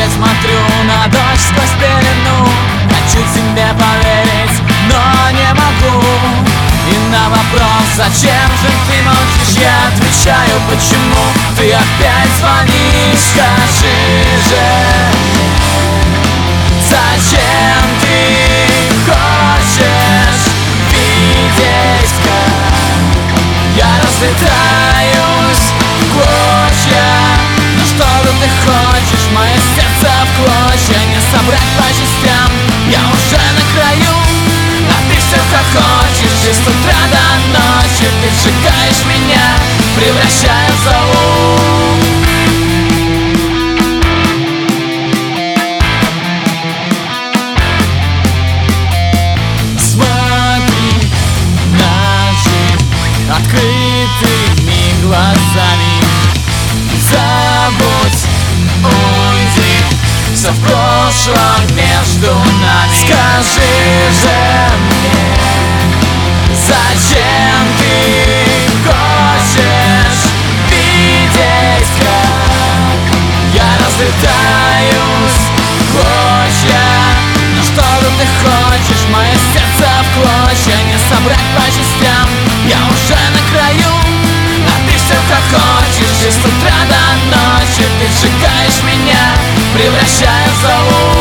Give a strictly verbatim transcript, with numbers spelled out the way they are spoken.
смотрю на дождь сквозь пелену. Хочу тебе поверить, но не могу. И на вопрос, зачем же ты молчишь, я отвечаю, почему ты опять звонишь. Скажи же, зачем ты хочешь видеть, как я разлетаюсь в клочья? Но что же ты хочешь, мое сердце в клочья не собрать по частям? Я уже на краю, а ты все хохочешь. И с утра до ночи ты сжигаешь меня, превращая в золу. Смотри на жизнь открытыми глазами. Забудь, уйди, все в прошлом между нами. Скажи же мне, зачем ты хочешь видеть, как я разлетаюсь в клочья? Ну что же ты хочешь, мое сердце в клочья не собрать по частям? Я уже на краю, а ты все хохочешь. И с утра до ночи ты сжигаешь меня, превращая в золу.